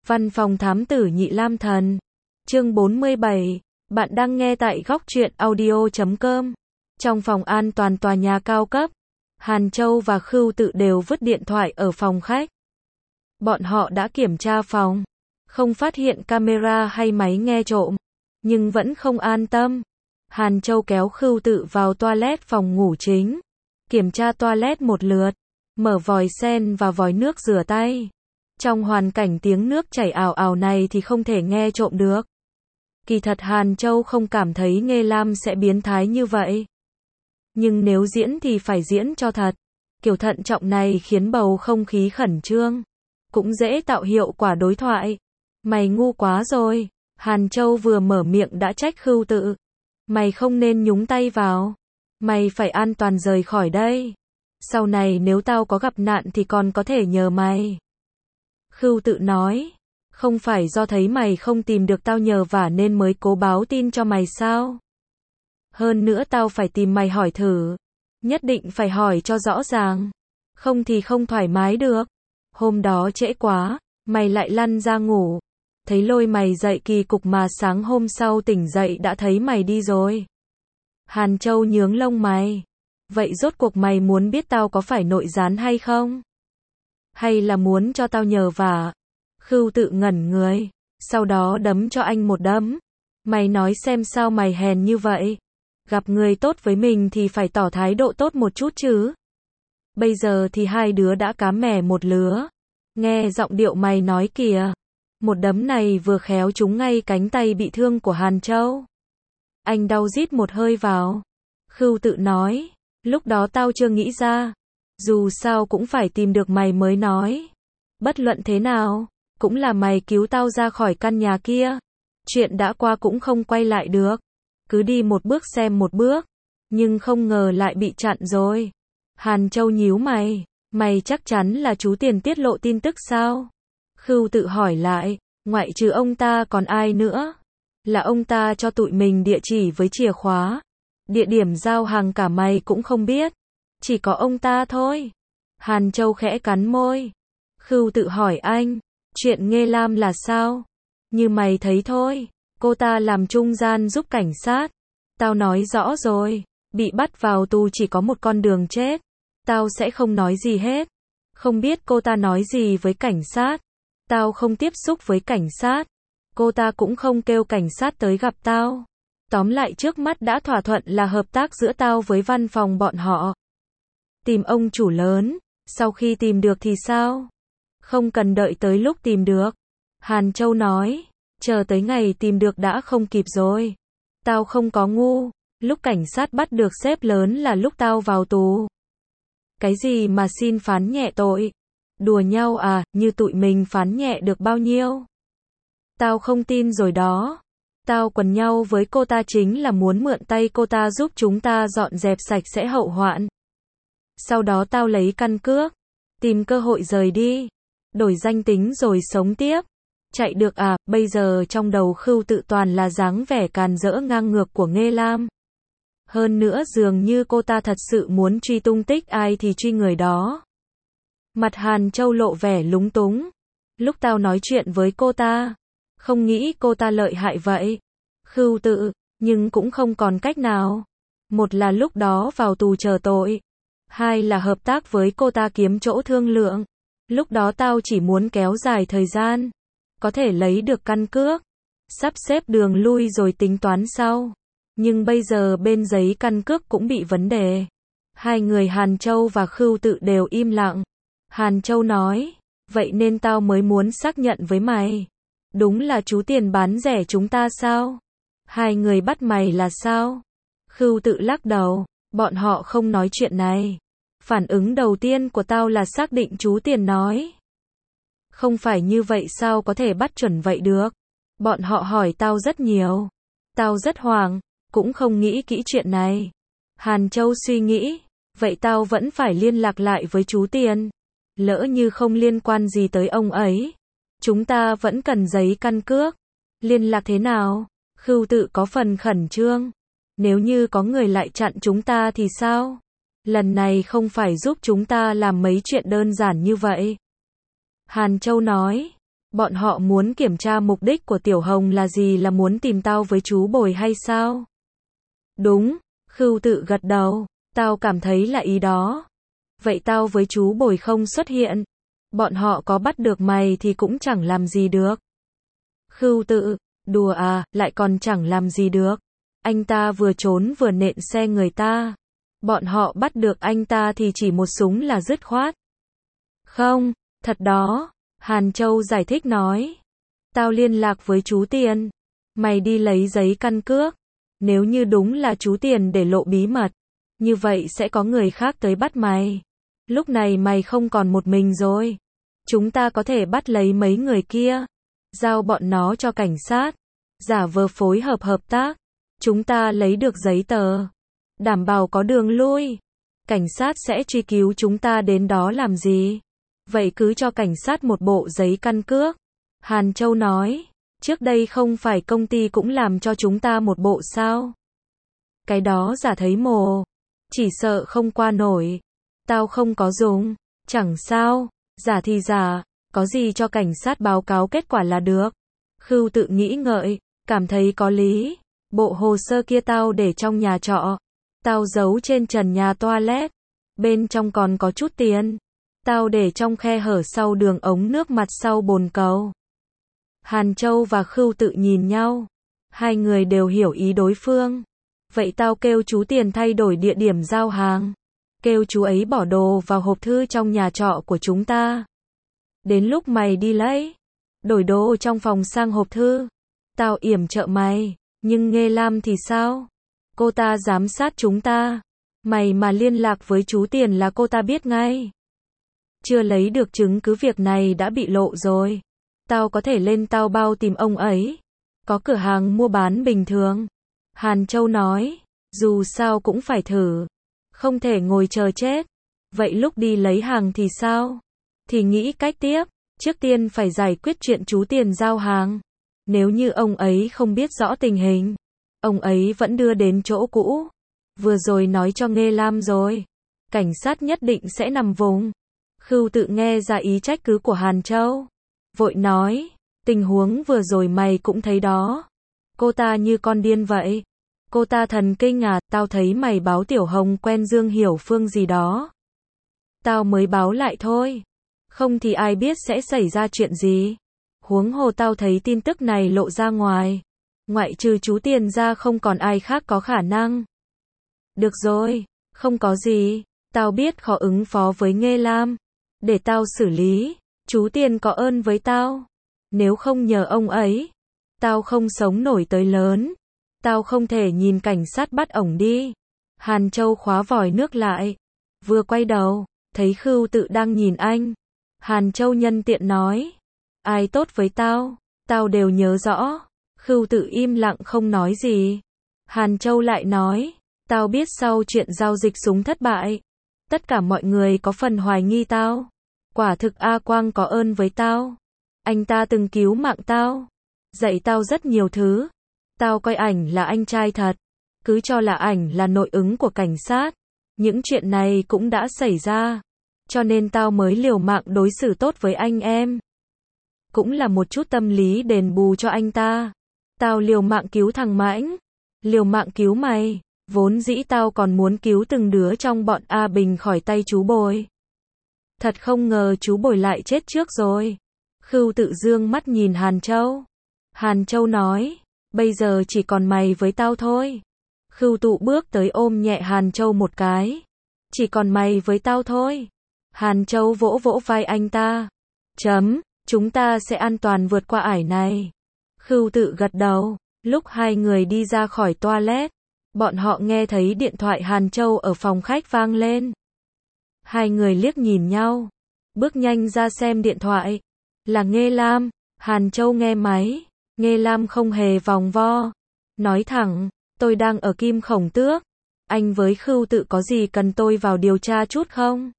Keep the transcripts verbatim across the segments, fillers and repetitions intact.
Văn phòng thám tử Nhị Lam Thần. Chương bốn mươi bảy. Bạn đang nghe tại góc truyện audio chấm com. Trong phòng an toàn tòa nhà cao cấp, Hàn Châu và Khưu Tự đều vứt điện thoại ở phòng khách. Bọn họ đã kiểm tra phòng, không phát hiện camera hay máy nghe trộm, nhưng vẫn không an tâm. Hàn Châu kéo Khưu Tự vào toilet phòng ngủ chính, kiểm tra toilet một lượt, mở vòi sen và vòi nước rửa tay. Trong hoàn cảnh tiếng nước chảy ào ào này thì không thể nghe trộm được. Kỳ thật Hàn Châu không cảm thấy Nghê Lam sẽ biến thái như vậy. Nhưng nếu diễn thì phải diễn cho thật. Kiểu thận trọng này khiến bầu không khí khẩn trương, cũng dễ tạo hiệu quả đối thoại. Mày ngu quá rồi. Hàn Châu vừa mở miệng đã trách Khưu Tự. Mày không nên nhúng tay vào. Mày phải an toàn rời khỏi đây. Sau này nếu tao có gặp nạn thì còn có thể nhờ mày. Khưu Tự nói. Không phải do thấy mày không tìm được tao nhờ vả nên mới cố báo tin cho mày sao? Hơn nữa tao phải tìm mày hỏi thử. Nhất định phải hỏi cho rõ ràng. Không thì không thoải mái được. Hôm đó trễ quá, mày lại lăn ra ngủ. Thấy lôi mày dậy kỳ cục mà sáng hôm sau tỉnh dậy đã thấy mày đi rồi. Hàn Châu nhướng lông mày. Vậy rốt cuộc mày muốn biết tao có phải nội gián hay không? Hay là muốn cho tao nhờ vả? Khưu Tự ngẩn người, sau đó đấm cho anh một đấm. Mày nói xem sao mày hèn như vậy? Gặp người tốt với mình thì phải tỏ thái độ tốt một chút chứ. Bây giờ thì hai đứa đã cá mè một lứa. Nghe giọng điệu mày nói kìa. Một đấm này vừa khéo trúng ngay cánh tay bị thương của Hàn Châu. Anh đau rít một hơi vào. Khưu Tự nói, lúc đó tao chưa nghĩ ra. Dù sao cũng phải tìm được mày mới nói. Bất luận thế nào, cũng là mày cứu tao ra khỏi căn nhà kia. Chuyện đã qua cũng không quay lại được. Cứ đi một bước xem một bước. Nhưng không ngờ lại bị chặn rồi. Hàn Châu nhíu mày. Mày chắc chắn là chú Tiền tiết lộ tin tức sao? Khưu Tự hỏi lại. Ngoại trừ ông ta còn ai nữa? Là ông ta cho tụi mình địa chỉ với chìa khóa. Địa điểm giao hàng cả mày cũng không biết. Chỉ có ông ta thôi. Hàn Châu khẽ cắn môi. Khưu Tự hỏi anh. Chuyện Nghê Lam là sao? Như mày thấy thôi. Cô ta làm trung gian giúp cảnh sát. Tao nói rõ rồi. Bị bắt vào tù chỉ có một con đường chết. Tao sẽ không nói gì hết. Không biết cô ta nói gì với cảnh sát. Tao không tiếp xúc với cảnh sát. Cô ta cũng không kêu cảnh sát tới gặp tao. Tóm lại trước mắt đã thỏa thuận là hợp tác giữa tao với văn phòng bọn họ. Tìm ông chủ lớn. Sau khi tìm được thì sao? Không cần đợi tới lúc tìm được. Hàn Châu nói. Chờ tới ngày tìm được đã không kịp rồi. Tao không có ngu. Lúc cảnh sát bắt được sếp lớn là lúc tao vào tù. Cái gì mà xin phán nhẹ tội? Đùa nhau à, như tụi mình phán nhẹ được bao nhiêu? Tao không tin rồi đó. Tao quần nhau với cô ta chính là muốn mượn tay cô ta giúp chúng ta dọn dẹp sạch sẽ hậu hoạn. Sau đó tao lấy căn cước. Tìm cơ hội rời đi. Đổi danh tính rồi sống tiếp. Chạy được à, bây giờ trong đầu Khưu Tự toàn là dáng vẻ càn rỡ ngang ngược của Nghê Lam. Hơn nữa dường như cô ta thật sự muốn truy tung tích ai thì truy người đó. Mặt Hàn Châu lộ vẻ lúng túng. Lúc tao nói chuyện với cô ta, không nghĩ cô ta lợi hại vậy. Khưu Tự, nhưng cũng không còn cách nào. Một là lúc đó vào tù chờ tội. Hai là hợp tác với cô ta kiếm chỗ thương lượng. Lúc đó tao chỉ muốn kéo dài thời gian. Có thể lấy được căn cước. Sắp xếp đường lui rồi tính toán sau. Nhưng bây giờ bên giấy căn cước cũng bị vấn đề. Hai người Hàn Châu và Khưu Tự đều im lặng. Hàn Châu nói. Vậy nên tao mới muốn xác nhận với mày. Đúng là chú Tiền bán rẻ chúng ta sao? Hai người bắt mày là sao? Khưu Tự lắc đầu. Bọn họ không nói chuyện này. Phản ứng đầu tiên của tao là xác định chú Tiền nói. Không phải như vậy sao có thể bắt chuẩn vậy được? Bọn họ hỏi tao rất nhiều. Tao rất hoảng, cũng không nghĩ kỹ chuyện này. Hàn Châu suy nghĩ. Vậy tao vẫn phải liên lạc lại với chú Tiền. Lỡ như không liên quan gì tới ông ấy. Chúng ta vẫn cần giấy căn cước. Liên lạc thế nào? Khưu Tự có phần khẩn trương. Nếu như có người lại chặn chúng ta thì sao? Lần này không phải giúp chúng ta làm mấy chuyện đơn giản như vậy. Hàn Châu nói. Bọn họ muốn kiểm tra mục đích của Tiểu Hồng là gì, là muốn tìm tao với chú Bồi hay sao? Đúng, Khưu Tự gật đầu, tao cảm thấy là ý đó. Vậy tao với chú Bồi không xuất hiện, bọn họ có bắt được mày thì cũng chẳng làm gì được. Khưu Tự, đùa à, lại còn chẳng làm gì được. Anh ta vừa trốn vừa nện xe người ta. Bọn họ bắt được anh ta thì chỉ một súng là dứt khoát. Không, thật đó, Hàn Châu giải thích nói. Tao liên lạc với chú Tiền. Mày đi lấy giấy căn cước. Nếu như đúng là chú Tiền để lộ bí mật, như vậy sẽ có người khác tới bắt mày. Lúc này mày không còn một mình rồi. Chúng ta có thể bắt lấy mấy người kia, giao bọn nó cho cảnh sát, giả vờ phối hợp hợp tác. Chúng ta lấy được giấy tờ, đảm bảo có đường lui. Cảnh sát sẽ truy cứu chúng ta đến đó làm gì? Vậy cứ cho cảnh sát một bộ giấy căn cước. Hàn Châu nói, trước đây không phải công ty cũng làm cho chúng ta một bộ sao? Cái đó giả thấy mồ, chỉ sợ không qua nổi. Tao không có dùng, chẳng sao, giả thì giả, có gì cho cảnh sát báo cáo kết quả là được. Khưu Tự nghĩ ngợi, cảm thấy có lý. Bộ hồ sơ kia tao để trong nhà trọ, tao giấu trên trần nhà toilet, bên trong còn có chút tiền, tao để trong khe hở sau đường ống nước mặt sau bồn cầu. Hàn Châu và Khưu Tự nhìn nhau, hai người đều hiểu ý đối phương. Vậy tao kêu chú Tiền thay đổi địa điểm giao hàng, kêu chú ấy bỏ đồ vào hộp thư trong nhà trọ của chúng ta. Đến lúc mày đi lấy, đổi đồ trong phòng sang hộp thư, tao yểm trợ mày. Nhưng Nghê Lam thì sao? Cô ta giám sát chúng ta. Mày mà liên lạc với chú Tiền là cô ta biết ngay. Chưa lấy được chứng cứ việc này đã bị lộ rồi. Tao có thể lên tao bao tìm ông ấy. Có cửa hàng mua bán bình thường. Hàn Châu nói, dù sao cũng phải thử. Không thể ngồi chờ chết. Vậy lúc đi lấy hàng thì sao? Thì nghĩ cách tiếp. Trước tiên phải giải quyết chuyện chú Tiền giao hàng. Nếu như ông ấy không biết rõ tình hình, ông ấy vẫn đưa đến chỗ cũ. Vừa rồi nói cho Nghê Lam rồi, cảnh sát nhất định sẽ nằm vùng. Khưu Tự nghe ra ý trách cứ của Hàn Châu, vội nói, tình huống vừa rồi mày cũng thấy đó. Cô ta như con điên vậy. Cô ta thần kinh à, tao thấy mày báo Tiểu Hồng quen Dương Hiểu Phương gì đó. Tao mới báo lại thôi. Không thì ai biết sẽ xảy ra chuyện gì. Huống hồ tao thấy tin tức này lộ ra ngoài, ngoại trừ chú Tiền ra không còn ai khác có khả năng. Được rồi, không có gì, tao biết khó ứng phó với Nghê Lam, để tao xử lý. Chú Tiền có ơn với tao, nếu không nhờ ông ấy, tao không sống nổi tới lớn. Tao không thể nhìn cảnh sát bắt ổng đi. Hàn Châu khóa vòi nước lại, vừa quay đầu, thấy Khưu Tự đang nhìn anh. Hàn Châu nhân tiện nói, ai tốt với tao, tao đều nhớ rõ. Khưu Tự im lặng không nói gì. Hàn Châu lại nói, tao biết sau chuyện giao dịch súng thất bại, tất cả mọi người có phần hoài nghi tao. Quả thực A Quang có ơn với tao. Anh ta từng cứu mạng tao, dạy tao rất nhiều thứ. Tao coi ảnh là anh trai thật, cứ cho là ảnh là nội ứng của cảnh sát. Những chuyện này cũng đã xảy ra, cho nên tao mới liều mạng đối xử tốt với anh em. Cũng là một chút tâm lý đền bù cho anh ta. Tao liều mạng cứu thằng Mãnh, liều mạng cứu mày, vốn dĩ tao còn muốn cứu từng đứa trong bọn A Bình khỏi tay chú Bồi. Thật không ngờ chú Bồi lại chết trước rồi. Khưu Tự dương mắt nhìn Hàn Châu. Hàn Châu nói, bây giờ chỉ còn mày với tao thôi. Khưu Tự bước tới ôm nhẹ Hàn Châu một cái. Chỉ còn mày với tao thôi. Hàn Châu vỗ vỗ vai anh ta. Chấm, chúng ta sẽ an toàn vượt qua ải này. Khưu Tự gật đầu. Lúc hai người đi ra khỏi toilet, bọn họ nghe thấy điện thoại Hàn Châu ở phòng khách vang lên. Hai người liếc nhìn nhau, bước nhanh ra xem điện thoại. Là Nghê Lam. Hàn Châu nghe máy. Nghê Lam không hề vòng vo, nói thẳng, tôi đang ở Kim Khổng Tước. Anh với Khưu Tự có gì cần tôi vào điều tra chút không?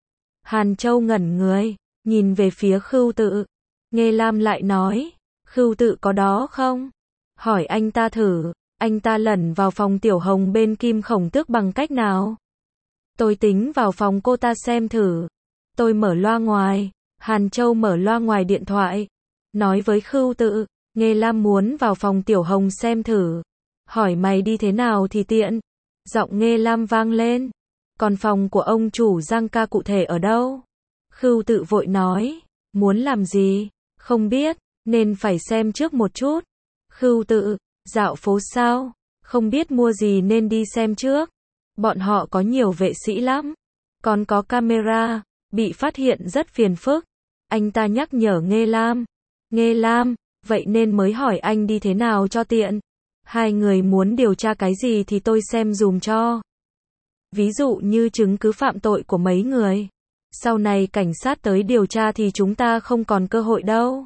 Hàn Châu ngẩn người, nhìn về phía Khưu Tự. Nghê Lam lại nói, Khưu Tự có đó không? Hỏi anh ta thử, anh ta lẩn vào phòng Tiểu Hồng bên Kim Khổng Tước bằng cách nào? Tôi tính vào phòng cô ta xem thử. Tôi mở loa ngoài. Hàn Châu mở loa ngoài điện thoại. nói với Khưu Tự, Nghê Lam muốn vào phòng Tiểu Hồng xem thử. Hỏi mày đi thế nào thì tiện. Giọng Nghê Lam vang lên. Còn phòng của ông chủ Giang ca cụ thể ở đâu? Khưu Tự vội nói, muốn làm gì? Không biết, nên phải xem trước một chút. Khưu Tự, dạo phố sao? Không biết mua gì nên đi xem trước. Bọn họ có nhiều vệ sĩ lắm. Còn có camera, bị phát hiện rất phiền phức. Anh ta nhắc nhở Nghê Lam. Nghê Lam, vậy nên mới hỏi anh đi thế nào cho tiện. Hai người muốn điều tra cái gì thì tôi xem dùm cho. Ví dụ như chứng cứ phạm tội của mấy người. Sau này cảnh sát tới điều tra thì chúng ta không còn cơ hội đâu.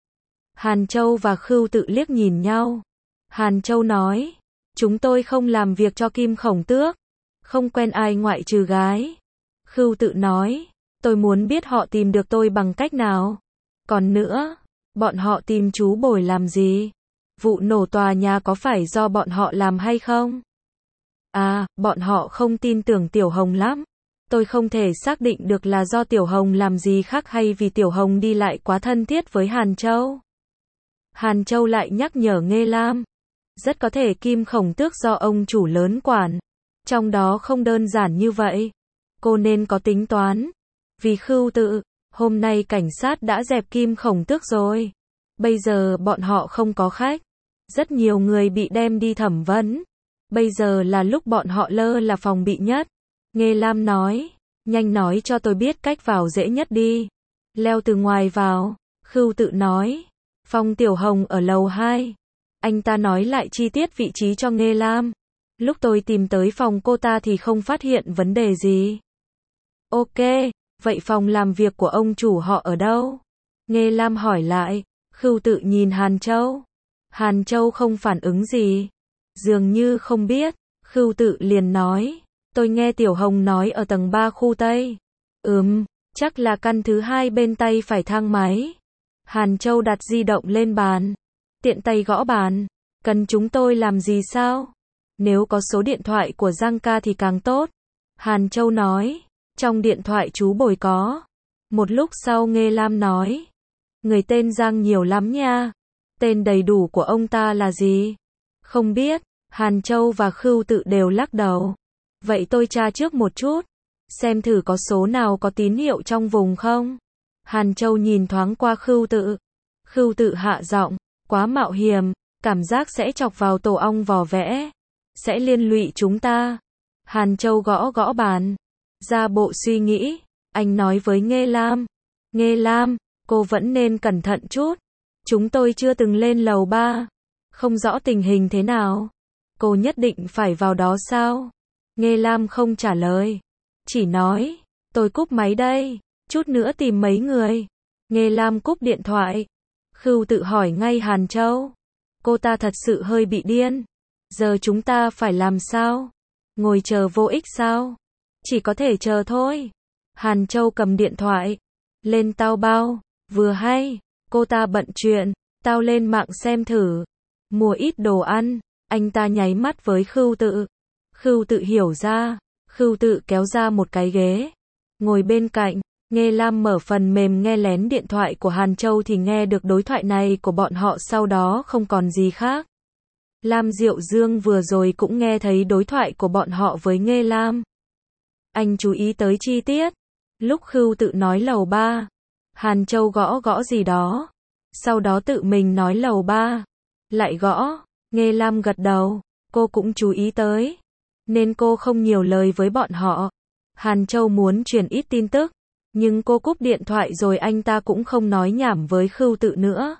Hàn Châu và Khưu Tự liếc nhìn nhau. Hàn Châu nói, chúng tôi không làm việc cho Kim Khổng Tước. Không quen ai ngoại trừ gái. Khưu Tự nói, tôi muốn biết họ tìm được tôi bằng cách nào. Còn nữa, bọn họ tìm chú Bồi làm gì? Vụ nổ tòa nhà có phải do bọn họ làm hay không? À, bọn họ không tin tưởng Tiểu Hồng lắm. Tôi không thể xác định được là do Tiểu Hồng làm gì khác hay vì Tiểu Hồng đi lại quá thân thiết với Hàn Châu. Hàn Châu lại nhắc nhở Nghê Lam. Rất có thể Kim Khổng Tước do ông chủ lớn quản. Trong đó không đơn giản như vậy. Cô nên có tính toán. Vì Khưu Tự, hôm nay cảnh sát đã dẹp Kim Khổng Tước rồi. Bây giờ bọn họ không có khách. Rất nhiều người bị đem đi thẩm vấn. Bây giờ là lúc bọn họ lơ là phòng bị nhất. Nghê Lam nói, nhanh nói cho tôi biết cách vào dễ nhất đi. Leo từ ngoài vào. Khưu Tự nói, phòng Tiểu Hồng ở lầu hai. Anh ta nói lại chi tiết vị trí cho Nghê Lam. Lúc tôi tìm tới phòng cô ta thì không phát hiện vấn đề gì. Ok, vậy phòng làm việc của ông chủ họ ở đâu? Nghê Lam hỏi lại. Khưu Tự nhìn Hàn Châu. Hàn Châu không phản ứng gì. Dường như không biết. Khưu Tự liền nói, tôi nghe Tiểu Hồng nói ở tầng ba khu Tây. Ừm, chắc là căn thứ hai bên tay phải thang máy. Hàn Châu đặt di động lên bàn. Tiện tay gõ bàn. Cần chúng tôi làm gì sao? Nếu có số điện thoại của Giang ca thì càng tốt. Hàn Châu nói, trong điện thoại chú Bồi có. Một lúc sau Nghê Lam nói, người tên Giang nhiều lắm nha. Tên đầy đủ của ông ta là gì? Không biết. Hàn Châu và Khưu Tự đều lắc đầu. Vậy tôi tra trước một chút. Xem thử có số nào có tín hiệu trong vùng không? Hàn Châu nhìn thoáng qua Khưu Tự. Khưu Tự hạ giọng, quá mạo hiểm, cảm giác sẽ chọc vào tổ ong vò vẽ. Sẽ liên lụy chúng ta. Hàn Châu gõ gõ bàn. Ra bộ suy nghĩ. Anh nói với Nghê Lam. Nghê Lam, cô vẫn nên cẩn thận chút. Chúng tôi chưa từng lên lầu ba. Không rõ tình hình thế nào. Cô nhất định phải vào đó sao? Nghê Lam không trả lời. Chỉ nói, tôi cúp máy đây. Chút nữa tìm mấy người. Nghê Lam cúp điện thoại. Khưu Tự hỏi ngay Hàn Châu. Cô ta thật sự hơi bị điên. Giờ chúng ta phải làm sao? Ngồi chờ vô ích sao? Chỉ có thể chờ thôi. Hàn Châu cầm điện thoại. Lên tao bao. Vừa hay. Cô ta bận chuyện. Tao lên mạng xem thử. Mua ít đồ ăn. Anh ta nháy mắt với Khưu Tự. Khưu Tự hiểu ra. Khưu Tự kéo ra một cái ghế. Ngồi bên cạnh. Nghê Lam mở phần mềm nghe lén điện thoại của Hàn Châu thì nghe được đối thoại này của bọn họ, sau đó không còn gì khác. Lam Diệu Dương vừa rồi cũng nghe thấy đối thoại của bọn họ với Nghê Lam. Anh chú ý tới chi tiết. Lúc Khưu Tự nói lầu ba, Hàn Châu gõ gõ gì đó. Sau đó tự mình nói lầu ba. Lại gõ. Nghê Lam gật đầu. Cô cũng chú ý tới. Nên cô không nhiều lời với bọn họ. Hàn Châu muốn truyền ít tin tức. Nhưng cô cúp điện thoại rồi anh ta cũng không nói nhảm với Khưu Tự nữa.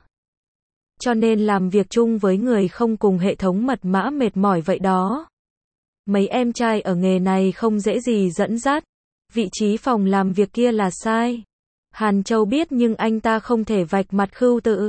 Cho nên làm việc chung với người không cùng hệ thống mật mã mệt mỏi vậy đó. Mấy em trai ở nghề này không dễ gì dẫn dắt. Vị trí phòng làm việc kia là sai. Hàn Châu biết nhưng anh ta không thể vạch mặt Khưu Tự.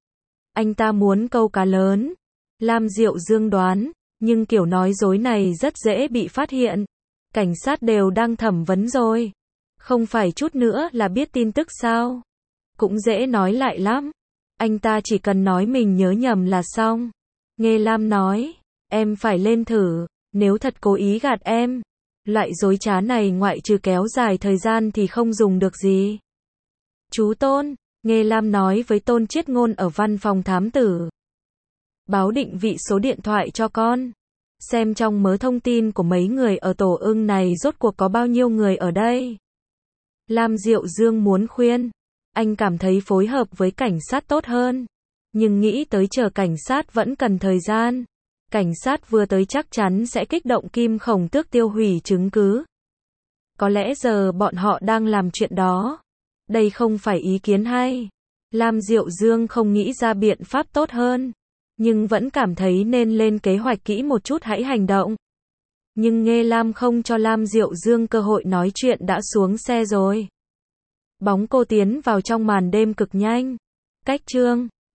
Anh ta muốn câu cá lớn. Lam Diệu Dương đoán, nhưng kiểu nói dối này rất dễ bị phát hiện. Cảnh sát đều đang thẩm vấn rồi. Không phải chút nữa là biết tin tức sao? Cũng dễ nói lại lắm. Anh ta chỉ cần nói mình nhớ nhầm là xong. Nghê Lam nói, em phải lên thử, nếu thật cố ý gạt em. Loại dối trá này ngoại trừ kéo dài thời gian thì không dùng được gì. Chú Tôn, Nghe Lam nói với Tôn Chiết Ngôn ở văn phòng thám tử. Báo định vị số điện thoại cho con. Xem trong mớ thông tin của mấy người ở tổ ưng này rốt cuộc có bao nhiêu người ở đây. Lam Diệu Dương muốn khuyên. Anh cảm thấy phối hợp với cảnh sát tốt hơn. Nhưng nghĩ tới chờ cảnh sát vẫn cần thời gian. Cảnh sát vừa tới chắc chắn sẽ kích động Kim Khổng Tước tiêu hủy chứng cứ. Có lẽ giờ bọn họ đang làm chuyện đó. Đây không phải ý kiến hay. Lam Diệu Dương không nghĩ ra biện pháp tốt hơn. Nhưng vẫn cảm thấy nên lên kế hoạch kỹ một chút hãy hành động. Nhưng Nghê Lam không cho Lam Diệu Dương cơ hội nói chuyện đã xuống xe rồi. Bóng cô tiến vào trong màn đêm cực nhanh. Cách chương